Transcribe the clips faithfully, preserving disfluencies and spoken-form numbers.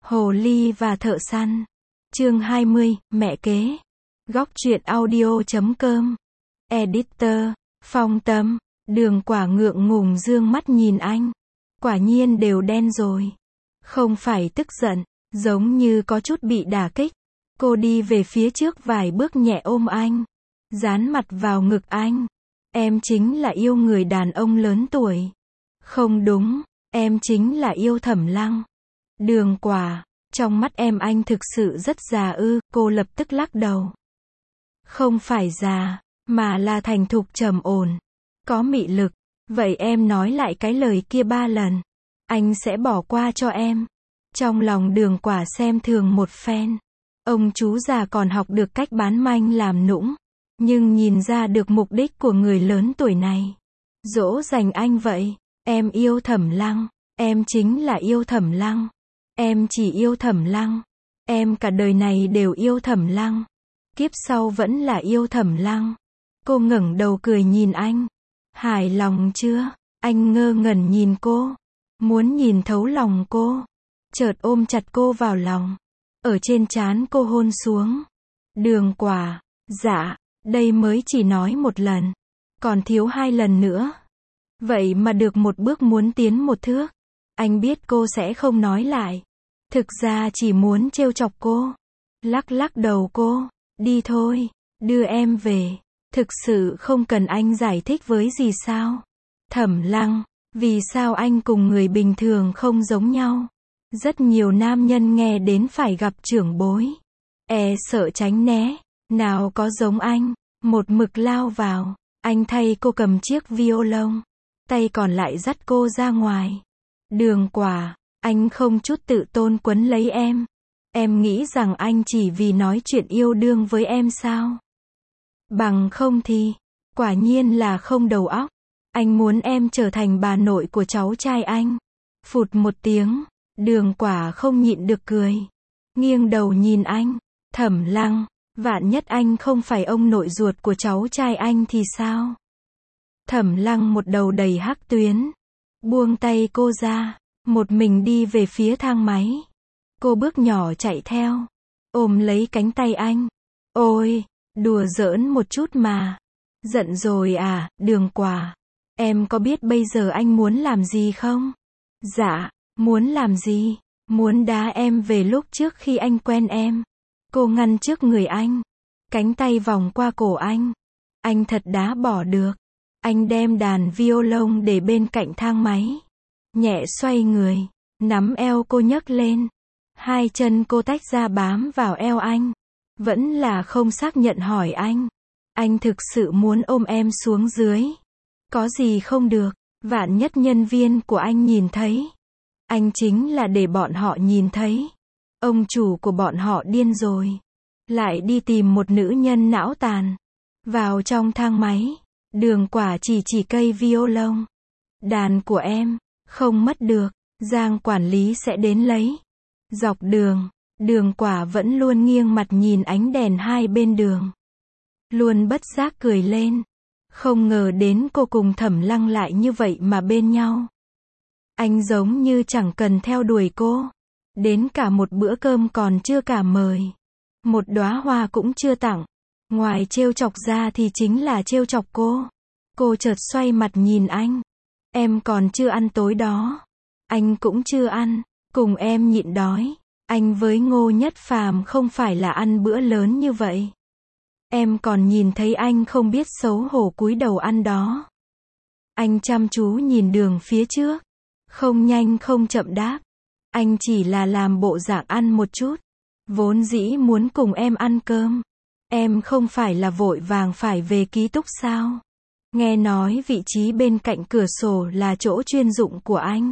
Hồ ly và thợ săn. Chương hai mươi, mẹ kế. Góc truyện audio chấm com. Editor, Phong Tâm. Đường Quả ngượng ngùng dương mắt nhìn anh. Quả nhiên đều đen rồi. Không phải tức giận, giống như có chút bị đả kích. Cô đi về phía trước vài bước nhẹ ôm anh. Dán mặt vào ngực anh. Em chính là yêu người đàn ông lớn tuổi. Không đúng, em chính là yêu Thẩm Lăng. Đường Quả, trong mắt em anh thực sự rất già ư, cô lập tức lắc đầu. Không phải già, mà là thành thục trầm ổn, có mị lực. Vậy em nói lại cái lời kia ba lần, anh sẽ bỏ qua cho em. Trong lòng Đường Quả xem thường một phen. Ông chú già còn học được cách bán manh làm nũng, nhưng nhìn ra được mục đích của người lớn tuổi này. Dỗ dành anh vậy, em yêu Thẩm Lăng, em chính là yêu Thẩm Lăng. Em chỉ yêu Thẩm Lăng. Em cả đời này đều yêu Thẩm Lăng. Kiếp sau vẫn là yêu Thẩm Lăng. Cô ngẩng đầu cười nhìn anh. Hài lòng chưa? Anh ngơ ngẩn nhìn cô. Muốn nhìn thấu lòng cô. Chợt ôm chặt cô vào lòng. Ở trên trán cô hôn xuống. Đường Quả. Dạ, đây mới chỉ nói một lần. Còn thiếu hai lần nữa. Vậy mà được một bước muốn tiến một thước. Anh biết cô sẽ không nói lại. Thực ra chỉ muốn trêu chọc cô. Lắc lắc đầu cô. Đi thôi, đưa em về. Thực sự không cần anh giải thích với gì sao? Thẩm Lăng, vì sao anh cùng người bình thường không giống nhau? Rất nhiều nam nhân nghe đến phải gặp trưởng bối. E sợ tránh né. Nào có giống anh. Một mực lao vào. Anh thay cô cầm chiếc violon. Tay còn lại dắt cô ra ngoài. Đường Quả, anh không chút tự tôn quấn lấy em. Em nghĩ rằng anh chỉ vì nói chuyện yêu đương với em sao? Bằng không thì, quả nhiên là không đầu óc. Anh muốn em trở thành bà nội của cháu trai anh. Phụt một tiếng, Đường Quả không nhịn được cười. Nghiêng đầu nhìn anh. Thẩm Lăng, vạn nhất anh không phải ông nội ruột của cháu trai anh thì sao? Thẩm Lăng một đầu đầy hắc tuyến. Buông tay cô ra. Một mình đi về phía thang máy. Cô bước nhỏ chạy theo. Ôm lấy cánh tay anh. Ôi, đùa giỡn một chút mà. Giận rồi à, Đường Quả. Em có biết bây giờ anh muốn làm gì không? Dạ, muốn làm gì? Muốn đá em về lúc trước khi anh quen em. Cô ngăn trước người anh. Cánh tay vòng qua cổ anh. Anh thật đá bỏ được. Anh đem đàn violon để bên cạnh thang máy. Nhẹ xoay người. Nắm eo cô nhấc lên. Hai chân cô tách ra bám vào eo anh. Vẫn là không xác nhận hỏi anh. Anh thực sự muốn ôm em xuống dưới. Có gì không được. Vạn nhất nhân viên của anh nhìn thấy. Anh chính là để bọn họ nhìn thấy. Ông chủ của bọn họ điên rồi. Lại đi tìm một nữ nhân não tàn. Vào trong thang máy. Đường Quả chỉ chỉ cây violon. Đàn của em. Không mất được. Giang quản lý sẽ đến lấy. Dọc đường, Đường Quả vẫn luôn nghiêng mặt nhìn ánh đèn hai bên đường. Luôn bất giác cười lên. Không ngờ đến cô cùng Thẩm Lăng lại như vậy mà bên nhau. Anh giống như chẳng cần theo đuổi cô. Đến cả một bữa cơm còn chưa cả mời. Một đóa hoa cũng chưa tặng. Ngoài trêu chọc ra thì chính là trêu chọc cô. Cô chợt xoay mặt nhìn anh. Em còn chưa ăn tối đó. Anh cũng chưa ăn. Cùng em nhịn đói. Anh với Ngô Nhất Phàm không phải là ăn bữa lớn như vậy. Em còn nhìn thấy anh không biết xấu hổ cúi đầu ăn đó. Anh chăm chú nhìn đường phía trước. Không nhanh không chậm đáp. Anh chỉ là làm bộ dạng ăn một chút. Vốn dĩ muốn cùng em ăn cơm. Em không phải là vội vàng phải về ký túc sao? Nghe nói vị trí bên cạnh cửa sổ là chỗ chuyên dụng của anh.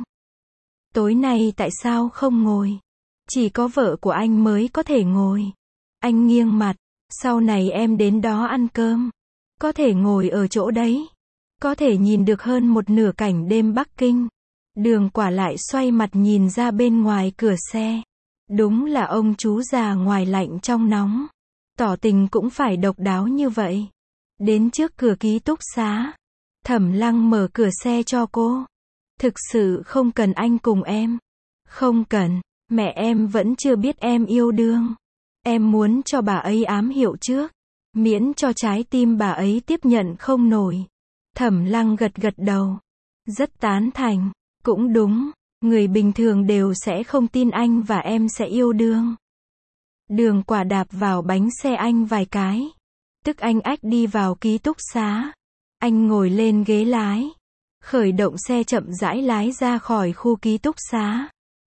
Tối nay tại sao không ngồi? Chỉ có vợ của anh mới có thể ngồi. Anh nghiêng mặt. Sau này em đến đó ăn cơm. Có thể ngồi ở chỗ đấy. Có thể nhìn được hơn một nửa cảnh đêm Bắc Kinh. Đường Quả lại xoay mặt nhìn ra bên ngoài cửa xe. Đúng là ông chú già ngoài lạnh trong nóng. Tỏ tình cũng phải độc đáo như vậy. Đến trước cửa ký túc xá. Thẩm Lăng mở cửa xe cho cô. Thực sự không cần anh cùng em. Không cần. Mẹ em vẫn chưa biết em yêu đương. Em muốn cho bà ấy ám hiệu trước, miễn cho trái tim bà ấy tiếp nhận không nổi. Thẩm Lăng gật gật đầu. Rất tán thành. Cũng đúng, người bình thường đều sẽ không tin anh và em sẽ yêu đương. Đường Quả đạp vào bánh xe anh vài cái. Tức anh ách đi vào ký túc xá. Anh ngồi lên ghế lái. Khởi động xe chậm rãi lái ra khỏi khu ký túc xá.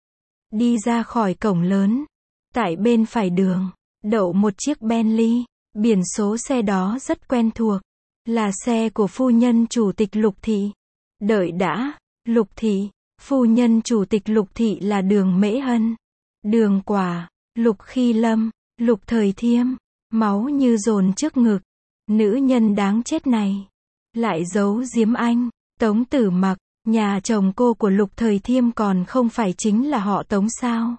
Đi ra khỏi cổng lớn. Tại bên phải đường, đậu một chiếc Bentley. Biển số xe đó rất quen thuộc. Là xe của phu nhân chủ tịch Lục Thị. Đợi đã, Lục Thị. Phu nhân chủ tịch Lục Thị là Đường Mễ Hân. Đường Quả, Lục Khi Lâm, Lục Thời Thiêm. Máu như dồn trước ngực. Nữ nhân đáng chết này. Lại giấu giếm anh. Tống Tử Mặc, nhà chồng cô của Lục Thời Thiêm còn không phải chính là họ Tống sao?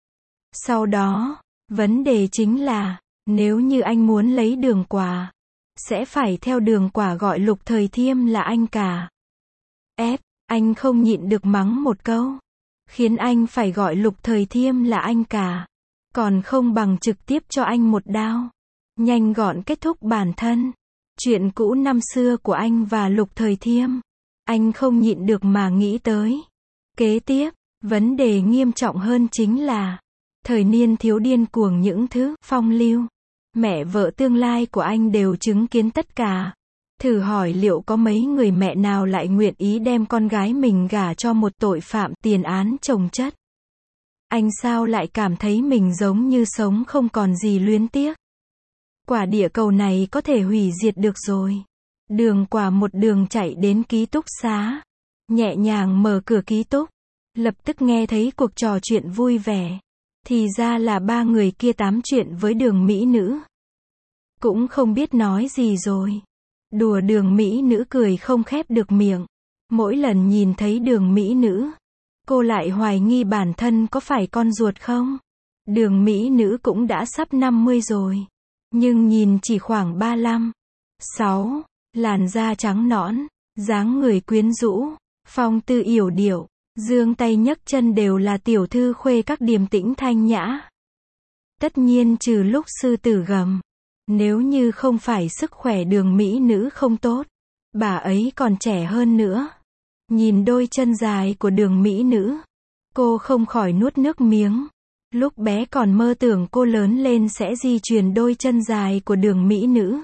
Sau đó, vấn đề chính là, nếu như anh muốn lấy Đường Quả, sẽ phải theo Đường Quả gọi Lục Thời Thiêm là anh cả. Ép, anh không nhịn được mắng một câu. Khiến anh phải gọi Lục Thời Thiêm là anh cả. Còn không bằng trực tiếp cho anh một đao. Nhanh gọn kết thúc bản thân. Chuyện cũ năm xưa của anh và Lục Thời Thiêm. Anh không nhịn được mà nghĩ tới. Kế tiếp, vấn đề nghiêm trọng hơn chính là thời niên thiếu điên cuồng những thứ phong lưu. Mẹ vợ tương lai của anh đều chứng kiến tất cả. Thử hỏi liệu có mấy người mẹ nào lại nguyện ý đem con gái mình gả cho một tội phạm tiền án chồng chất. Anh sao lại cảm thấy mình giống như sống không còn gì luyến tiếc. Quả địa cầu này có thể hủy diệt được rồi. Đường Quả một đường chạy đến ký túc xá. Nhẹ nhàng mở cửa ký túc. Lập tức nghe thấy cuộc trò chuyện vui vẻ. Thì ra là ba người kia tám chuyện với Đường mỹ nữ. Cũng không biết nói gì rồi. Đùa Đường mỹ nữ cười không khép được miệng. Mỗi lần nhìn thấy Đường mỹ nữ, cô lại hoài nghi bản thân có phải con ruột không. Đường mỹ nữ cũng đã sắp năm mươi rồi. Nhưng nhìn chỉ khoảng ba lăm, sáu, làn da trắng nõn, dáng người quyến rũ, phong tư yểu điệu, giương tay nhấc chân đều là tiểu thư khuê các điềm tĩnh thanh nhã. Tất nhiên trừ lúc sư tử gầm. Nếu như không phải sức khỏe Đường mỹ nữ không tốt, bà ấy còn trẻ hơn nữa. Nhìn đôi chân dài của Đường mỹ nữ, cô không khỏi nuốt nước miếng. Lúc bé còn mơ tưởng cô lớn lên sẽ di truyền đôi chân dài của Đường mỹ nữ.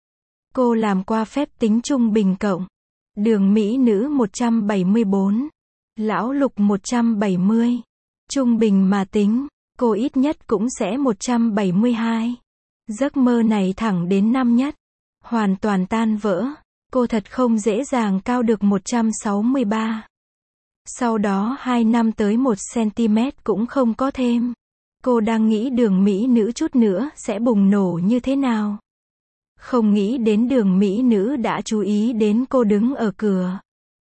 Cô làm qua phép tính trung bình cộng. Đường mỹ nữ một trăm bảy mươi bốn, lão Lục một trăm bảy mươi. Trung bình mà tính, cô ít nhất cũng sẽ một trăm bảy mươi hai. Giấc mơ này thẳng đến năm nhất, hoàn toàn tan vỡ. Cô thật không dễ dàng cao được một trăm sáu mươi ba. Sau đó hai năm tới một xăng-ti-mét cũng không có thêm. Cô đang nghĩ Đường mỹ nữ chút nữa sẽ bùng nổ như thế nào. Không nghĩ đến Đường mỹ nữ đã chú ý đến cô đứng ở cửa.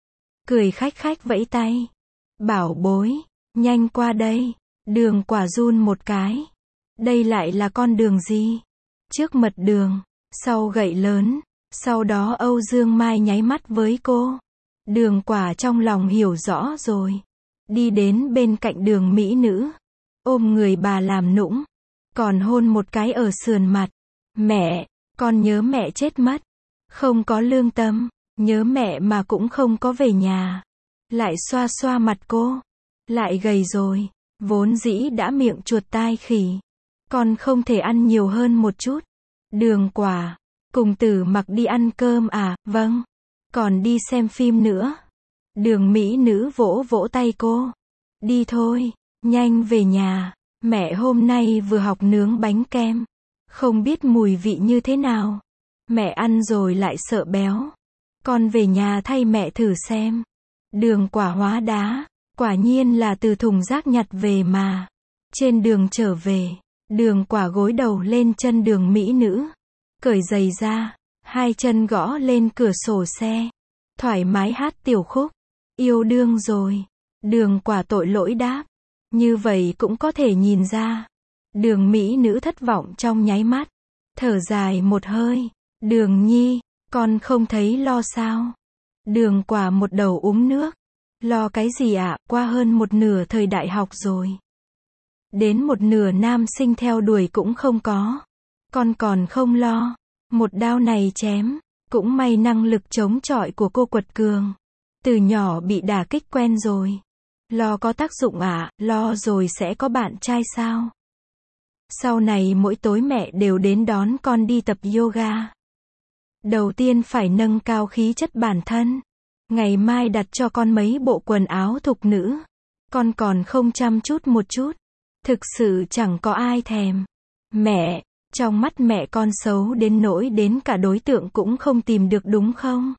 Cười khách khách vẫy tay. Bảo bối, nhanh qua đây. Đường Quả run một cái. Đây lại là con đường gì? Trước mật đường, sau gậy lớn. Sau đó Âu Dương Mai nháy mắt với cô. Đường Quả trong lòng hiểu rõ rồi. Đi đến bên cạnh Đường mỹ nữ. Ôm người bà làm nũng. Còn hôn một cái ở sườn mặt. Mẹ, con nhớ mẹ chết mất. Không có lương tâm. Nhớ mẹ mà cũng không có về nhà. Lại xoa xoa mặt cô. Lại gầy rồi. Vốn dĩ đã miệng chuột tai khỉ. Con không thể ăn nhiều hơn một chút. Đường Quả. Cùng Tử Mặc đi ăn cơm à? Vâng. Còn đi xem phim nữa. Đường mỹ nữ vỗ vỗ tay cô. Đi thôi. Nhanh về nhà. Mẹ hôm nay vừa học nướng bánh kem. Không biết mùi vị như thế nào. Mẹ ăn rồi lại sợ béo. Con về nhà thay mẹ thử xem. Đường Quả hóa đá. Quả nhiên là từ thùng rác nhặt về mà. Trên đường trở về, Đường Quả gối đầu lên chân Đường mỹ nữ. Cởi giày ra. Hai chân gõ lên cửa sổ xe. Thoải mái hát tiểu khúc. Yêu đương rồi. Đường Quả tội lỗi đáp. Như vậy cũng có thể nhìn ra. Đường mỹ nữ thất vọng trong nháy mắt. Thở dài một hơi. Đường nhi, con không thấy lo sao? Đường Quả một đầu uống nước. Lo cái gì ạ, à? Qua hơn một nửa thời đại học rồi. Đến một nửa nam sinh theo đuổi cũng không có. Con còn không lo. Một đao này chém. Cũng may năng lực chống chọi của cô quật cường. Từ nhỏ bị đả kích quen rồi. Lo có tác dụng ạ, à, lo rồi sẽ có bạn trai sao? Sau này mỗi tối mẹ đều đến đón con đi tập yoga. Đầu tiên phải nâng cao khí chất bản thân. Ngày mai đặt cho con mấy bộ quần áo thục nữ. Con còn không chăm chút một chút. Thực sự chẳng có ai thèm. Mẹ, trong mắt mẹ con xấu đến nỗi đến cả đối tượng cũng không tìm được đúng không?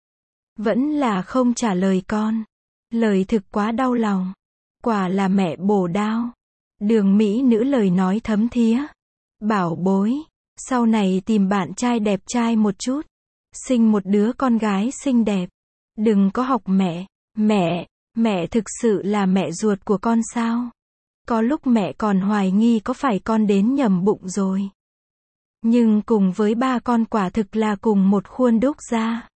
Vẫn là không trả lời con. Lời thực quá đau lòng. Quả là mẹ bổ đao. Đường Mỹ nữ lời nói thấm thía. Bảo bối, sau này tìm bạn trai đẹp trai một chút. Sinh một đứa con gái xinh đẹp. Đừng có học mẹ. Mẹ, mẹ thực sự là mẹ ruột của con sao? Có lúc mẹ còn hoài nghi có phải con đến nhầm bụng rồi. Nhưng cùng với ba con quả thực là cùng một khuôn đúc ra.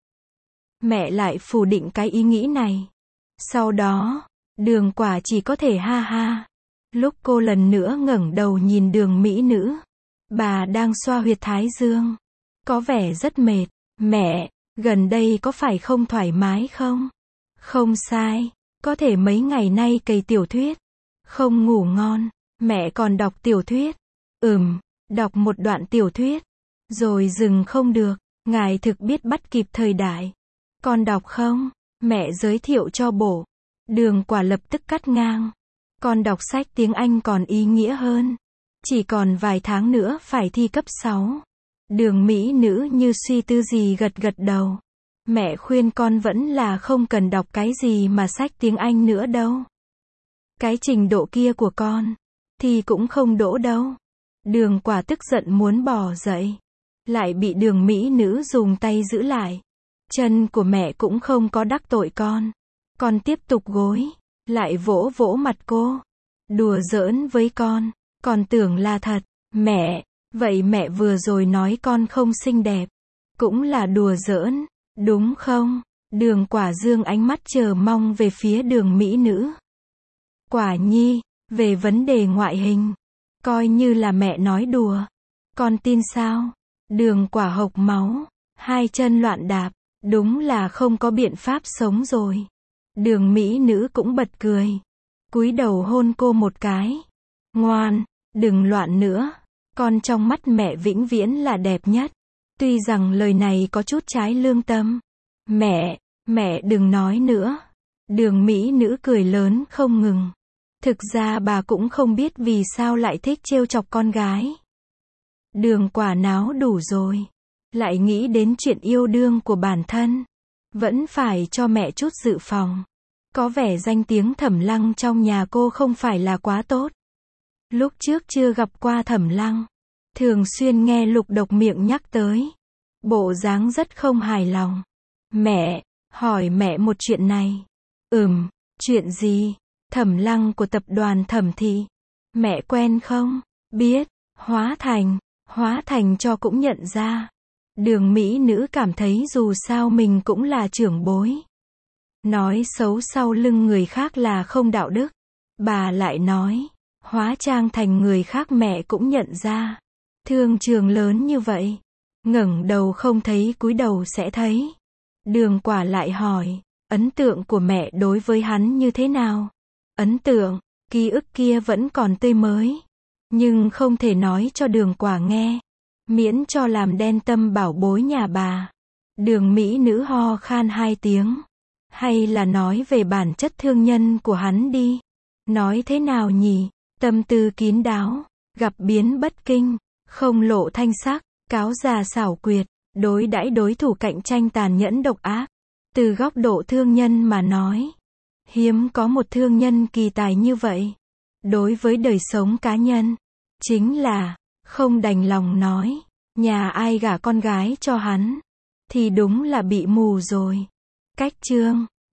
Mẹ lại phủ định cái ý nghĩ này. Sau đó, Đường Quả chỉ có thể ha ha. Lúc cô lần nữa ngẩng đầu nhìn Đường Mỹ nữ. Bà đang xoa huyệt thái dương. Có vẻ rất mệt. Mẹ, gần đây có phải không thoải mái không? Không sai. Có thể mấy ngày nay cày tiểu thuyết. Không ngủ ngon. Mẹ còn đọc tiểu thuyết. Ừm, đọc một đoạn tiểu thuyết. Rồi dừng không được. Ngài thực biết bắt kịp thời đại. Con đọc không? Mẹ giới thiệu cho bổ. Đường Quả lập tức cắt ngang. Con đọc sách tiếng Anh còn ý nghĩa hơn. Chỉ còn vài tháng nữa phải thi cấp sáu. Đường Mỹ nữ như suy tư gì gật gật đầu. Mẹ khuyên con vẫn là không cần đọc cái gì mà sách tiếng Anh nữa đâu. Cái trình độ kia của con thì cũng không đỗ đâu. Đường Quả tức giận muốn bỏ dậy. Lại bị Đường Mỹ nữ dùng tay giữ lại. Chân của mẹ cũng không có đắc tội con. Con tiếp tục gối. Lại vỗ vỗ mặt cô. Đùa giỡn với con. Con tưởng là thật. Mẹ, vậy mẹ vừa rồi nói con không xinh đẹp. Cũng là đùa giỡn, đúng không? Đường Quả dương ánh mắt chờ mong về phía Đường Mỹ nữ. Quả nhi, về vấn đề ngoại hình. Coi như là mẹ nói đùa. Con tin sao? Đường Quả hộc máu. Hai chân loạn đạp. Đúng là không có biện pháp sống rồi. Đường Mỹ nữ cũng bật cười. Cúi đầu hôn cô một cái. Ngoan, đừng loạn nữa. Con trong mắt mẹ vĩnh viễn là đẹp nhất. Tuy rằng lời này có chút trái lương tâm. Mẹ, mẹ đừng nói nữa. Đường Mỹ nữ cười lớn không ngừng. Thực ra bà cũng không biết vì sao lại thích trêu chọc con gái. Đường Quả náo đủ rồi. Lại nghĩ đến chuyện yêu đương của bản thân. Vẫn phải cho mẹ chút dự phòng. Có vẻ danh tiếng Thẩm Lăng trong nhà cô không phải là quá tốt. Lúc trước chưa gặp qua Thẩm Lăng. Thường xuyên nghe Lục Độc miệng nhắc tới. Bộ dáng rất không hài lòng. Mẹ, hỏi mẹ một chuyện này. Ừm, chuyện gì? Thẩm Lăng của tập đoàn Thẩm Thị. Mẹ quen không? Biết, Hóa Thành. Hóa Thành cho cũng nhận ra. Đường Mỹ nữ cảm thấy dù sao mình cũng là trưởng bối. Nói xấu sau lưng người khác là không đạo đức. Bà lại nói, hóa trang thành người khác mẹ cũng nhận ra. Thương trường lớn như vậy. Ngẩng đầu không thấy cúi đầu sẽ thấy. Đường Quả lại hỏi, ấn tượng của mẹ đối với hắn như thế nào? Ấn tượng, ký ức kia vẫn còn tươi mới. Nhưng không thể nói cho Đường Quả nghe. Miễn cho làm đen tâm bảo bối nhà bà. Đường Mỹ nữ ho khan hai tiếng. Hay là nói về bản chất thương nhân của hắn đi. Nói thế nào nhỉ? Tâm tư kín đáo. Gặp biến bất kinh. Không lộ thanh sắc. Cáo già xảo quyệt. Đối đãi đối thủ cạnh tranh tàn nhẫn độc ác. Từ góc độ thương nhân mà nói. Hiếm có một thương nhân kỳ tài như vậy. Đối với đời sống cá nhân. Chính là không đành lòng nói. Nhà ai gả con gái cho hắn. Thì đúng là bị mù rồi. Cách chương